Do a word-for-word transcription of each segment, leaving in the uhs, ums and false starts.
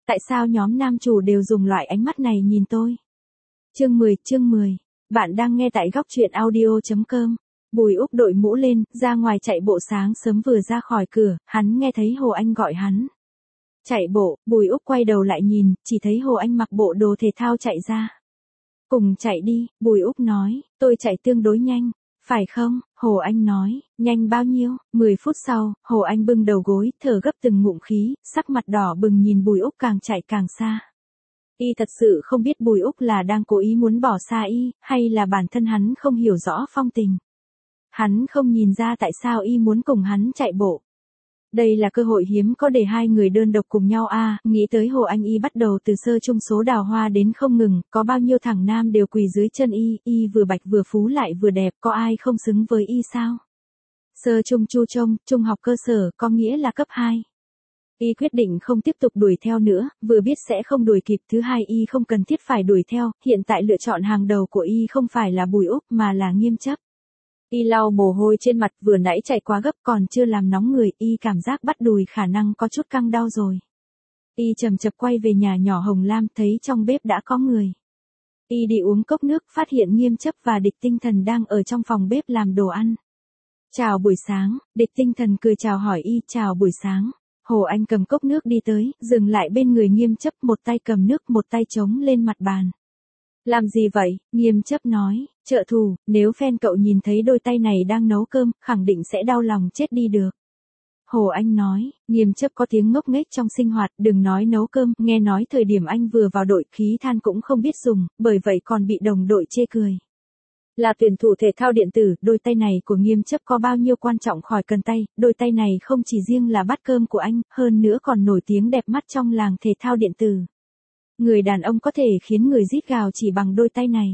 Tại sao nhóm nam chủ đều dùng loại ánh mắt này nhìn tôi? Chương mười, chương mười. Bạn đang nghe tại góc truyện audio chấm com. Bùi Úc đội mũ lên, ra ngoài chạy bộ. Sáng sớm vừa ra khỏi cửa, hắn nghe thấy Hồ Anh gọi hắn. Chạy bộ, Bùi Úc quay đầu lại nhìn, chỉ thấy Hồ Anh mặc bộ đồ thể thao chạy ra. Cùng chạy đi, Bùi Úc nói, tôi chạy tương đối nhanh. Phải không? Hồ Anh nói, nhanh bao nhiêu? mười phút sau, Hồ Anh bưng đầu gối, thở gấp từng ngụm khí, sắc mặt đỏ bừng nhìn Bùi Úc càng chạy càng xa. Y thật sự không biết Bùi Úc là đang cố ý muốn bỏ xa Y, hay là bản thân hắn không hiểu rõ phong tình. Hắn không nhìn ra tại sao Y muốn cùng hắn chạy bộ. Đây là cơ hội hiếm có để hai người đơn độc cùng nhau a à, nghĩ tới Hồ Anh Y bắt đầu từ sơ trung số đào hoa đến không ngừng, có bao nhiêu thằng nam đều quỳ dưới chân Y, Y vừa bạch vừa phú lại vừa đẹp, có ai không xứng với Y sao? Sơ trung chu trông, trung học cơ sở, có nghĩa là cấp hai. Y quyết định không tiếp tục đuổi theo nữa, vừa biết sẽ không đuổi kịp, thứ hai Y không cần thiết phải đuổi theo, hiện tại lựa chọn hàng đầu của Y không phải là Bùi Úc mà là Nghiêm Chấp. Y lau mồ hôi trên mặt, vừa nãy chạy quá gấp còn chưa làm nóng người, Y cảm giác bắt đùi khả năng có chút căng đau rồi. Y chậm chậm quay về nhà nhỏ Hồng Lam, thấy trong bếp đã có người. Y đi uống cốc nước, phát hiện Nghiêm Chấp và Địch Tinh Thần đang ở trong phòng bếp làm đồ ăn. Chào buổi sáng, Địch Tinh Thần cười chào hỏi Y, chào buổi sáng. Hồ Anh cầm cốc nước đi tới, dừng lại bên người Nghiêm Chấp, một tay cầm nước, một tay chống lên mặt bàn. Làm gì vậy? Nghiêm Chấp nói, trợ thủ, nếu fan cậu nhìn thấy đôi tay này đang nấu cơm, khẳng định sẽ đau lòng chết đi được. Hồ Anh nói, Nghiêm Chấp có tiếng ngốc nghếch trong sinh hoạt, đừng nói nấu cơm, nghe nói thời điểm anh vừa vào đội khí than cũng không biết dùng, bởi vậy còn bị đồng đội chê cười. Là tuyển thủ thể thao điện tử, đôi tay này của Nghiêm Chấp có bao nhiêu quan trọng khỏi cần tay, đôi tay này không chỉ riêng là bát cơm của anh, hơn nữa còn nổi tiếng đẹp mắt trong làng thể thao điện tử. Người đàn ông có thể khiến người rít gào chỉ bằng đôi tay này.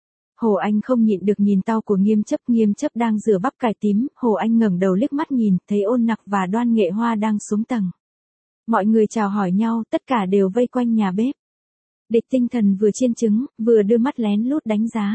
Hồ Anh không nhịn được nhìn tao của Nghiêm Chấp, Nghiêm Chấp đang rửa bắp cải tím, Hồ Anh ngẩng đầu liếc mắt nhìn, thấy Ôn Nặc và Đoan Nghệ Hoa đang xuống tầng. Mọi người chào hỏi nhau, tất cả đều vây quanh nhà bếp. Địch Tinh Thần vừa chiên trứng, vừa đưa mắt lén lút đánh giá.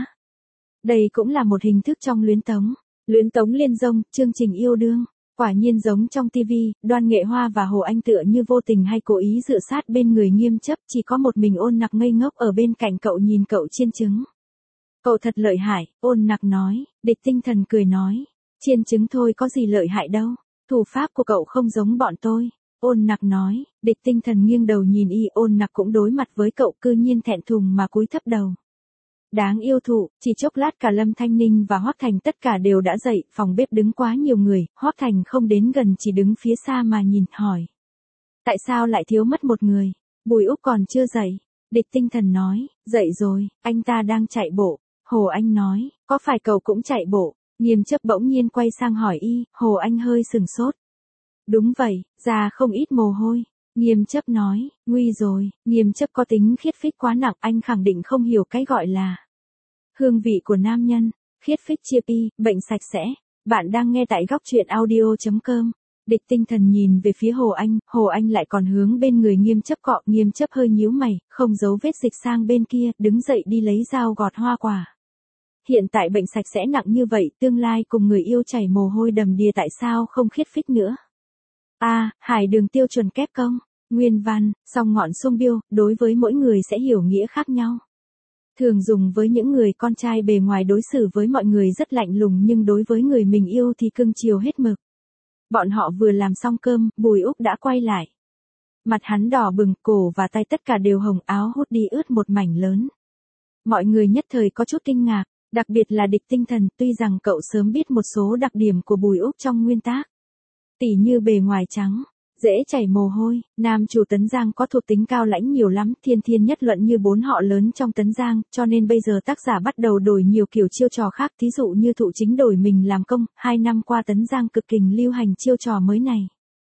Đây cũng là một hình thức trong luyến tống. Luyến tống liên dông, chương trình yêu đương. Quả nhiên giống trong tivi, Đoan Nghệ Hoa và Hồ Anh tựa như vô tình hay cố ý dựa sát bên người Nghiêm Chấp, chỉ có một mình Ôn Nặc ngây ngốc ở bên cạnh cậu nhìn cậu chiên trứng. Cậu thật lợi hại, Ôn Nặc nói. Địch Tinh Thần cười nói, chiên trứng thôi có gì lợi hại đâu, thủ pháp của cậu không giống bọn tôi. Ôn Nặc nói. Địch Tinh Thần nghiêng đầu nhìn Y, Ôn Nặc cũng đối mặt với cậu, cư nhiên thẹn thùng mà cúi thấp đầu. Đáng yêu thụ, chỉ chốc lát cả Lâm Thanh Ninh và Hoắc Thành tất cả đều đã dậy, phòng bếp đứng quá nhiều người, Hoắc Thành không đến gần chỉ đứng phía xa mà nhìn, hỏi. Tại sao lại thiếu mất một người? Bùi Úc còn chưa dậy. Địch Tinh Thần nói, dậy rồi, anh ta đang chạy bộ. Hồ Anh nói, có phải cậu cũng chạy bộ? Nghiêm Chấp bỗng nhiên quay sang hỏi Y, Hồ Anh hơi sừng sốt. Đúng vậy, ra không ít mồ hôi. Nghiêm Chấp nói, nguy rồi, Nghiêm Chấp có tính khiết phích quá nặng, anh khẳng định không hiểu cái gọi là hương vị của nam nhân. Khiết phích chia pi, bệnh sạch sẽ. Bạn đang nghe tại góc truyện audio chấm com. Địch Tinh Thần nhìn về phía Hồ Anh, Hồ Anh lại còn hướng bên người Nghiêm Chấp cọ, Nghiêm Chấp hơi nhíu mày, không giấu vết dịch sang bên kia, đứng dậy đi lấy dao gọt hoa quả. Hiện tại bệnh sạch sẽ nặng như vậy, tương lai cùng người yêu chảy mồ hôi đầm đìa, tại sao không khiết phích nữa? A, à, hải đường tiêu chuẩn kép công. Nguyên văn, song ngọn sông biêu, đối với mỗi người sẽ hiểu nghĩa khác nhau. Thường dùng với những người con trai bề ngoài đối xử với mọi người rất lạnh lùng, nhưng đối với người mình yêu thì cưng chiều hết mực. Bọn họ vừa làm xong cơm, Bùi Úc đã quay lại. Mặt hắn đỏ bừng, cổ và tay tất cả đều hồng, áo hút đi ướt một mảnh lớn. Mọi người nhất thời có chút kinh ngạc, đặc biệt là Địch Tinh Thần, tuy rằng cậu sớm biết một số đặc điểm của Bùi Úc trong nguyên tác. Tỉ như bề ngoài trắng, dễ chảy mồ hôi, nam chủ Tấn Giang có thuộc tính cao lãnh nhiều lắm, thiên thiên nhất luận như bốn họ lớn trong Tấn Giang, cho nên bây giờ tác giả bắt đầu đổi nhiều kiểu chiêu trò khác, thí dụ như Thụ Chính đổi mình làm công, hai năm qua Tấn Giang cực kình lưu hành chiêu trò mới này.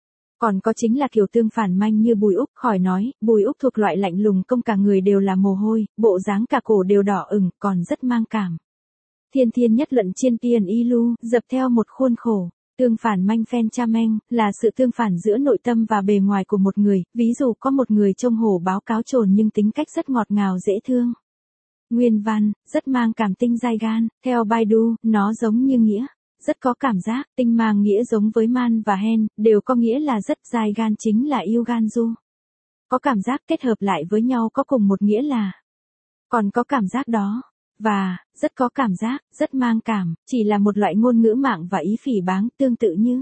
Còn có chính là kiểu tương phản manh như Bùi Úc, khỏi nói, Bùi Úc thuộc loại lạnh lùng công, cả người đều là mồ hôi, bộ dáng cả cổ đều đỏ ửng, còn rất mang cảm. Thiên thiên nhất luận chiên tiền y lu, dập theo một khuôn khổ. Tương phản manh phen cha meng, là sự tương phản giữa nội tâm và bề ngoài của một người, ví dụ có một người trông hổ báo cáo trồn nhưng tính cách rất ngọt ngào dễ thương. Nguyên văn, rất mang cảm tinh dai gan, theo Baidu, nó giống như nghĩa, rất có cảm giác, tinh mang nghĩa giống với man và hen, đều có nghĩa là rất dai gan chính là yêu gan du. Có cảm giác kết hợp lại với nhau có cùng một nghĩa là. Còn có cảm giác đó. Và, rất có cảm giác, rất mang cảm, chỉ là một loại ngôn ngữ mạng và ý phỉ báng tương tự như.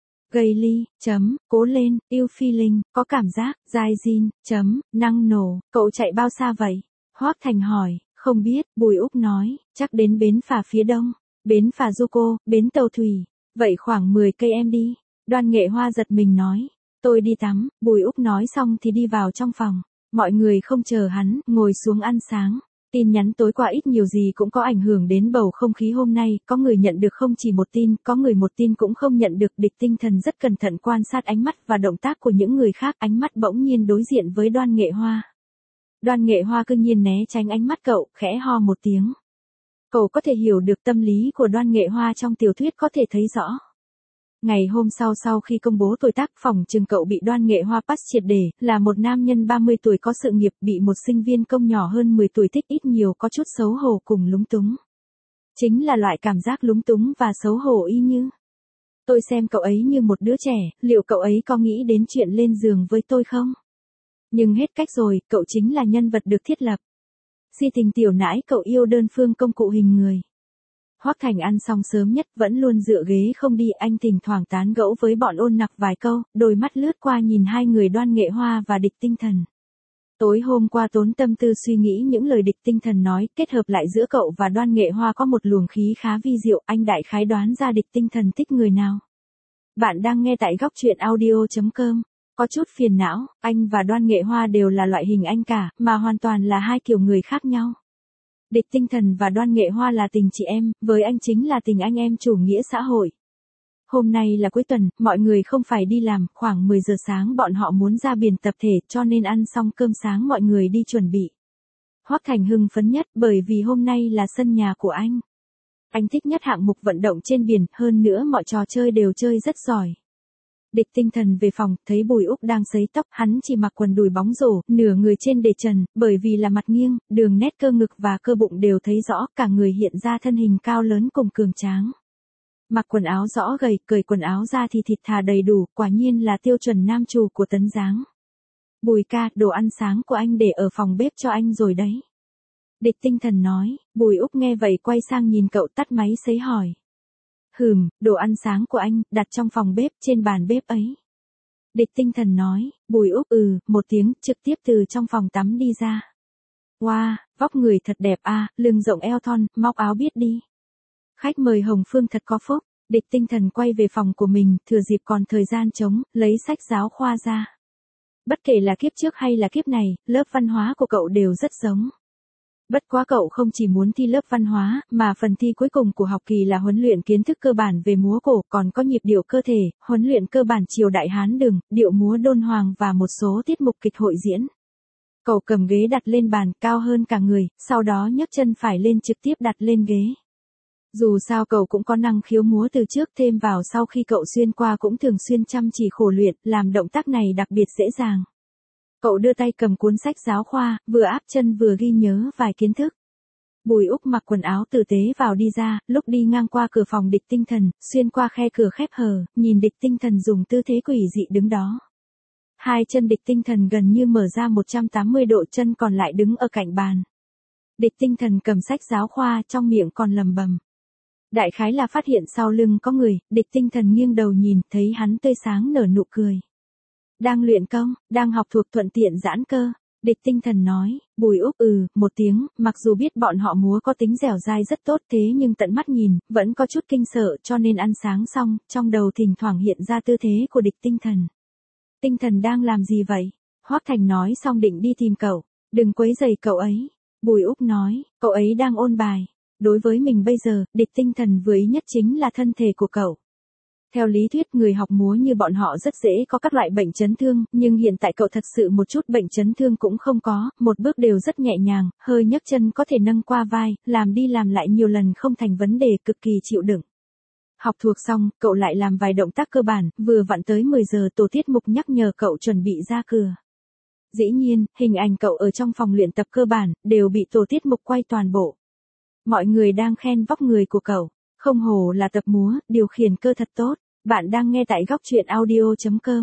Gaily, chấm, cố lên, yêu feeling, có cảm giác, dai Jin, chấm, năng nổ, cậu chạy bao xa vậy? Hoác Thành hỏi, không biết, Bùi Úc nói, chắc đến bến phà phía đông, bến phà Juko, bến tàu thủy, vậy khoảng mười cây em đi. Đoan Nghệ Hoa giật mình nói, tôi đi tắm, Bùi Úc nói xong thì đi vào trong phòng, mọi người không chờ hắn, ngồi xuống ăn sáng. Tin nhắn tối qua ít nhiều gì cũng có ảnh hưởng đến bầu không khí hôm nay, có người nhận được không chỉ một tin, có người một tin cũng không nhận được. Địch Tinh Thần rất cẩn thận quan sát ánh mắt và động tác của những người khác, ánh mắt bỗng nhiên đối diện với Đoan Nghệ Hoa. Đoan Nghệ Hoa cương nhiên né tránh ánh mắt cậu, khẽ ho một tiếng. Cậu có thể hiểu được tâm lý của Đoan Nghệ Hoa trong tiểu thuyết có thể thấy rõ. Ngày hôm sau sau khi công bố tuổi tác, phòng trường cậu bị Đoan Nghệ Hoa pass triệt để, là một nam nhân ba mươi tuổi có sự nghiệp, bị một sinh viên công nhỏ hơn mười tuổi thích ít nhiều có chút xấu hổ cùng lúng túng. Chính là loại cảm giác lúng túng và xấu hổ y như. Tôi xem cậu ấy như một đứa trẻ, liệu cậu ấy có nghĩ đến chuyện lên giường với tôi không? Nhưng hết cách rồi, cậu chính là nhân vật được thiết lập. Si tình tiểu nãi cậu yêu đơn phương công cụ hình người. Hoác Thành ăn xong sớm nhất vẫn luôn dựa ghế không đi, anh thỉnh thoảng tán gẫu với bọn Ôn Nặc vài câu, đôi mắt lướt qua nhìn hai người Đoan Nghệ Hoa và Địch Tinh Thần. Tối hôm qua tốn tâm tư suy nghĩ những lời Địch Tinh Thần nói, kết hợp lại giữa cậu và Đoan Nghệ Hoa có một luồng khí khá vi diệu, anh đại khái đoán ra Địch Tinh Thần thích người nào. Bạn đang nghe tại góc truyện audio chấm com. Có chút phiền não, anh và Đoan Nghệ Hoa đều là loại hình anh cả, mà hoàn toàn là hai kiểu người khác nhau. Địch Tinh Thần và Đoan Nghệ Hoa là tình chị em, với anh chính là tình anh em chủ nghĩa xã hội. Hôm nay là cuối tuần, mọi người không phải đi làm, khoảng mười giờ sáng bọn họ muốn ra biển tập thể, cho nên ăn xong cơm sáng mọi người đi chuẩn bị. Hoác Thành hưng phấn nhất bởi vì hôm nay là sân nhà của anh. Anh thích nhất hạng mục vận động trên biển, hơn nữa mọi trò chơi đều chơi rất giỏi. Địch Tinh Thần về phòng, thấy Bùi Úc đang sấy tóc, hắn chỉ mặc quần đùi bóng rổ, nửa người trên để trần, bởi vì là mặt nghiêng, đường nét cơ ngực và cơ bụng đều thấy rõ, cả người hiện ra thân hình cao lớn cùng cường tráng. Mặc quần áo rõ gầy, cởi quần áo ra thì thịt thà đầy đủ, quả nhiên là tiêu chuẩn nam chủ của Tấn Giáng. Bùi ca, đồ ăn sáng của anh để ở phòng bếp cho anh rồi đấy. Địch Tinh Thần nói, Bùi Úc nghe vậy quay sang nhìn cậu, tắt máy sấy hỏi. Hừm, đồ ăn sáng của anh, đặt trong phòng bếp, trên bàn bếp ấy. Địch Tinh Thần nói, Bùi Úc ừ, một tiếng, trực tiếp từ trong phòng tắm đi ra. Wow, vóc người thật đẹp à, lưng rộng eo thon, móc áo biết đi. Khách mời Hồng Phương thật có phúc. Địch Tinh Thần quay về phòng của mình, thừa dịp còn thời gian trống, lấy sách giáo khoa ra. Bất kể là kiếp trước hay là kiếp này, lớp văn hóa của cậu đều rất giống. Bất quá cậu không chỉ muốn thi lớp văn hóa, mà phần thi cuối cùng của học kỳ là huấn luyện kiến thức cơ bản về múa cổ, còn có nhịp điệu cơ thể, huấn luyện cơ bản triều đại Hán Đường, điệu múa đôn hoàng và một số tiết mục kịch hội diễn. Cậu cầm ghế đặt lên bàn, cao hơn cả người, sau đó nhấc chân phải lên trực tiếp đặt lên ghế. Dù sao cậu cũng có năng khiếu múa từ trước, thêm vào sau khi cậu xuyên qua cũng thường xuyên chăm chỉ khổ luyện, làm động tác này đặc biệt dễ dàng. Cậu đưa tay cầm cuốn sách giáo khoa, vừa áp chân vừa ghi nhớ vài kiến thức. Bùi Úc mặc quần áo tử tế vào đi ra, lúc đi ngang qua cửa phòng Địch Tinh Thần, xuyên qua khe cửa khép hờ, nhìn Địch Tinh Thần dùng tư thế quỷ dị đứng đó. Hai chân Địch Tinh Thần gần như mở ra một trăm tám mươi độ, chân còn lại đứng ở cạnh bàn. Địch Tinh Thần cầm sách giáo khoa, trong miệng còn lầm bầm. Đại khái là phát hiện sau lưng có người, Địch Tinh Thần nghiêng đầu nhìn, thấy hắn tươi sáng nở nụ cười. Đang luyện công, đang học thuộc thuận tiện giãn cơ. Địch Tinh Thần nói, Bùi Úc ừ, một tiếng, mặc dù biết bọn họ múa có tính dẻo dai rất tốt, thế nhưng tận mắt nhìn, vẫn có chút kinh sợ, cho nên ăn sáng xong, trong đầu thỉnh thoảng hiện ra tư thế của Địch Tinh Thần. Tinh Thần đang làm gì vậy? Hoác Thành nói xong định đi tìm cậu, đừng quấy rầy cậu ấy. Bùi Úc nói, cậu ấy đang ôn bài. Đối với mình bây giờ, Địch Tinh Thần vừa ý nhất chính là thân thể của cậu. Theo lý thuyết người học múa như bọn họ rất dễ có các loại bệnh chấn thương, nhưng hiện tại cậu thật sự một chút bệnh chấn thương cũng không có, một bước đều rất nhẹ nhàng, hơi nhấc chân có thể nâng qua vai, làm đi làm lại nhiều lần không thành vấn đề, cực kỳ chịu đựng. Học thuộc xong, cậu lại làm vài động tác cơ bản, vừa vặn tới mười giờ tổ tiết mục nhắc nhở cậu chuẩn bị ra cửa. Dĩ nhiên, hình ảnh cậu ở trong phòng luyện tập cơ bản, đều bị tổ tiết mục quay toàn bộ. Mọi người đang khen vóc người của cậu. Không hổ là tập múa, điều khiển cơ thật tốt. Bạn đang nghe tại góc truyện audio chấm com.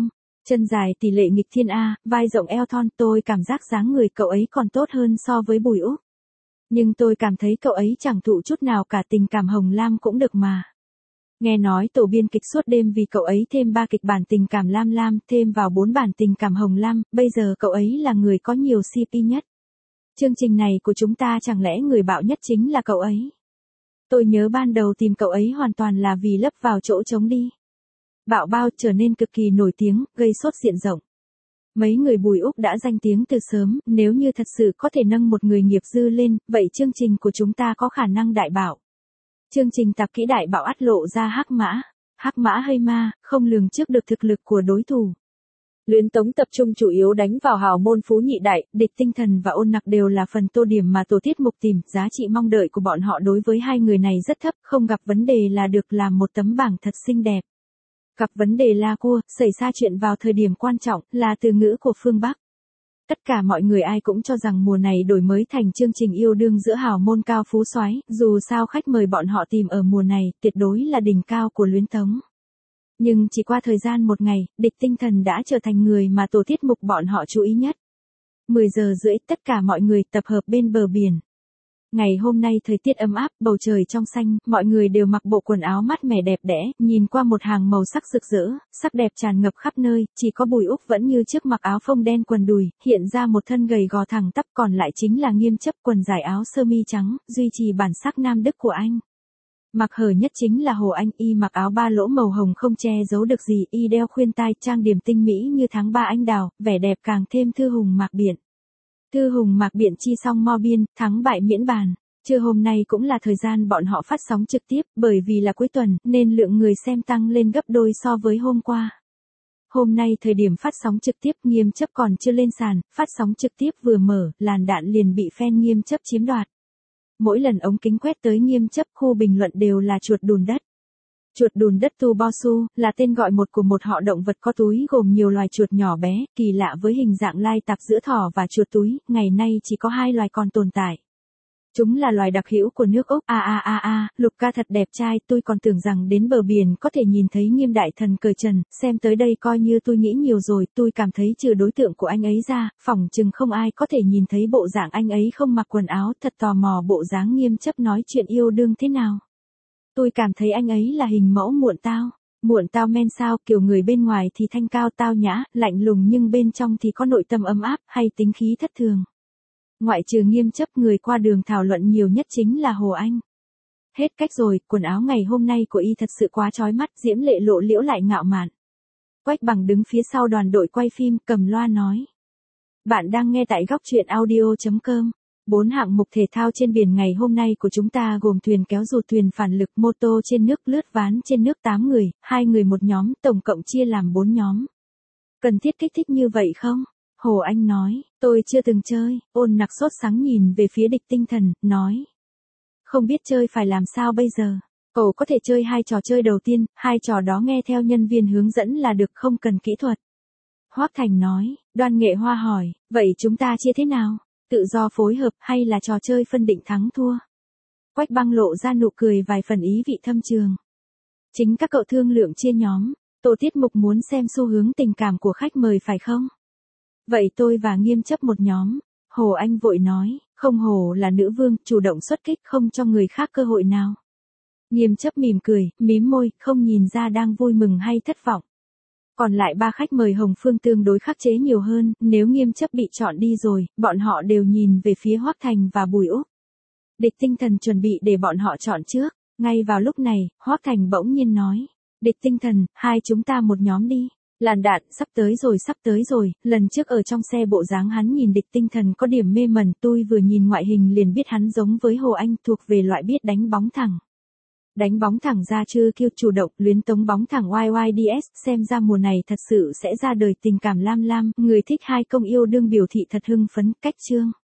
Chân dài tỷ lệ nghịch thiên A, vai rộng eo thon, tôi cảm giác dáng người cậu ấy còn tốt hơn so với Bùi Úc. Nhưng tôi cảm thấy cậu ấy chẳng thụ chút nào cả, tình cảm hồng lam cũng được mà. Nghe nói tổ biên kịch suốt đêm vì cậu ấy thêm ba kịch bản tình cảm lam lam, thêm vào bốn bản tình cảm hồng lam, bây giờ cậu ấy là người có nhiều xê pê nhất. Chương trình này của chúng ta chẳng lẽ người bạo nhất chính là cậu ấy? Tôi nhớ ban đầu tìm cậu ấy hoàn toàn là vì lấp vào chỗ trống đi. Bạo bao trở nên cực kỳ nổi tiếng, gây sốt diện rộng. Mấy người Bùi Úc đã danh tiếng từ sớm, nếu như thật sự có thể nâng một người nghiệp dư lên, vậy chương trình của chúng ta có khả năng đại bạo. Chương trình tạp kỹ đại bạo ắt lộ ra hắc mã. Hắc mã hay ma, không lường trước được thực lực của đối thủ. Luyến Tống tập trung chủ yếu đánh vào hào môn Phú Nhị Đại, Địch Tinh Thần và Ôn Nặc đều là phần tô điểm mà tổ tiết mục tìm, giá trị mong đợi của bọn họ đối với hai người này rất thấp, không gặp vấn đề là được làm một tấm bảng thật xinh đẹp. Gặp vấn đề là cua, xảy ra chuyện vào thời điểm quan trọng, là từ ngữ của phương Bắc. Tất cả mọi người ai cũng cho rằng mùa này đổi mới thành chương trình yêu đương giữa hào môn cao phú soái, dù sao khách mời bọn họ tìm ở mùa này, tuyệt đối là đỉnh cao của Luyến Tống. Nhưng chỉ qua thời gian một ngày, Địch Tinh Thần đã trở thành người mà tổ tiết mục bọn họ chú ý nhất. mười giờ rưỡi, tất cả mọi người tập hợp bên bờ biển. Ngày hôm nay thời tiết ấm áp, bầu trời trong xanh, mọi người đều mặc bộ quần áo mát mẻ đẹp đẽ, nhìn qua một hàng màu sắc rực rỡ, sắc đẹp tràn ngập khắp nơi, chỉ có Bùi Úc vẫn như trước mặc áo phông đen quần đùi, hiện ra một thân gầy gò thẳng tắp, còn lại chính là Nghiêm Chấp quần dài áo sơ mi trắng, duy trì bản sắc nam đức của anh. Mặc hở nhất chính là Hồ Anh, y mặc áo ba lỗ màu hồng không che giấu được gì, y đeo khuyên tai, trang điểm tinh mỹ như tháng ba anh đào, vẻ đẹp càng thêm thư hùng mạc biện. Thư hùng mạc biện chi song mo biên, thắng bại miễn bàn. Trưa hôm nay cũng là thời gian bọn họ phát sóng trực tiếp, bởi vì là cuối tuần, nên lượng người xem tăng lên gấp đôi so với hôm qua. Hôm nay thời điểm phát sóng trực tiếp Nghiêm Chấp còn chưa lên sàn, phát sóng trực tiếp vừa mở, làn đạn liền bị fan Nghiêm Chấp chiếm đoạt. Mỗi lần ống kính quét tới Nghiêm Chấp, khu bình luận đều là chuột đùn đất. Chuột đùn đất tu bosu, là tên gọi một của một họ động vật có túi gồm nhiều loài chuột nhỏ bé, kỳ lạ với hình dạng lai tạp giữa thỏ và chuột túi, ngày nay chỉ có hai loài còn tồn tại. Chúng là loài đặc hữu của nước Úc. A a a a, Lục ca thật đẹp trai, tôi còn tưởng rằng đến bờ biển có thể nhìn thấy Nghiêm đại thần cởi trần, xem tới đây coi như tôi nghĩ nhiều rồi, tôi cảm thấy trừ đối tượng của anh ấy ra, phỏng chừng không ai có thể nhìn thấy bộ dạng anh ấy không mặc quần áo, thật tò mò bộ dáng Nghiêm Chấp nói chuyện yêu đương thế nào. Tôi cảm thấy anh ấy là hình mẫu muộn tao. Muộn tao men sao, kiểu người bên ngoài thì thanh cao tao nhã, lạnh lùng nhưng bên trong thì có nội tâm ấm áp, hay tính khí thất thường. Ngoại trừ Nghiêm Chấp, người qua đường thảo luận nhiều nhất chính là Hồ Anh. Hết cách rồi, quần áo ngày hôm nay của y thật sự quá chói mắt, diễm lệ lộ liễu lại ngạo mạn. Quách Bằng đứng phía sau đoàn đội quay phim, cầm loa nói. Bạn đang nghe tại góc truyện audio chấm com. Bốn hạng mục thể thao trên biển ngày hôm nay của chúng ta gồm thuyền kéo dù, thuyền phản lực, mô tô trên nước, lướt ván trên nước tám người, hai người một nhóm, tổng cộng chia làm bốn nhóm. Cần thiết kích thích như vậy không? Hồ Anh nói, tôi chưa từng chơi. Ôn Nặc sốt sắng nhìn về phía Địch Tinh Thần, nói. Không biết chơi phải làm sao bây giờ? Cậu có thể chơi hai trò chơi đầu tiên, hai trò đó nghe theo nhân viên hướng dẫn là được, không cần kỹ thuật. Hoác Thành nói. Đoan Nghệ Hoa hỏi, vậy chúng ta chia thế nào? Tự do phối hợp hay là trò chơi phân định thắng thua? Quách Băng lộ ra nụ cười vài phần ý vị thâm trường. Chính các cậu thương lượng chia nhóm, tổ tiết mục muốn xem xu hướng tình cảm của khách mời phải không? Vậy tôi và Nghiêm Chấp một nhóm. Hồ Anh vội nói, không, Hồ là nữ vương, chủ động xuất kích, không cho người khác cơ hội nào. Nghiêm Chấp mỉm cười, mím môi, không nhìn ra đang vui mừng hay thất vọng. Còn lại ba khách mời Hồng Phương tương đối khắc chế nhiều hơn, nếu Nghiêm Chấp bị chọn đi rồi, bọn họ đều nhìn về phía Hoác Thành và Bùi Úc. Địch Tinh Thần chuẩn bị để bọn họ chọn trước. Ngay vào lúc này, Hoác Thành bỗng nhiên nói, Địch Tinh Thần, hai chúng ta một nhóm đi. Làn đạn, sắp tới rồi sắp tới rồi, lần trước ở trong xe bộ dáng hắn nhìn Địch Tinh Thần có điểm mê mẩn, tôi vừa nhìn ngoại hình liền biết hắn giống với Hồ Anh, thuộc về loại biết đánh bóng thẳng. Đánh bóng thẳng ra chưa kêu chủ động, Luyến Tống bóng thẳng Y Y D S, xem ra mùa này thật sự sẽ ra đời tình cảm lam lam, người thích hai công yêu đương biểu thị thật hưng phấn, cách chương.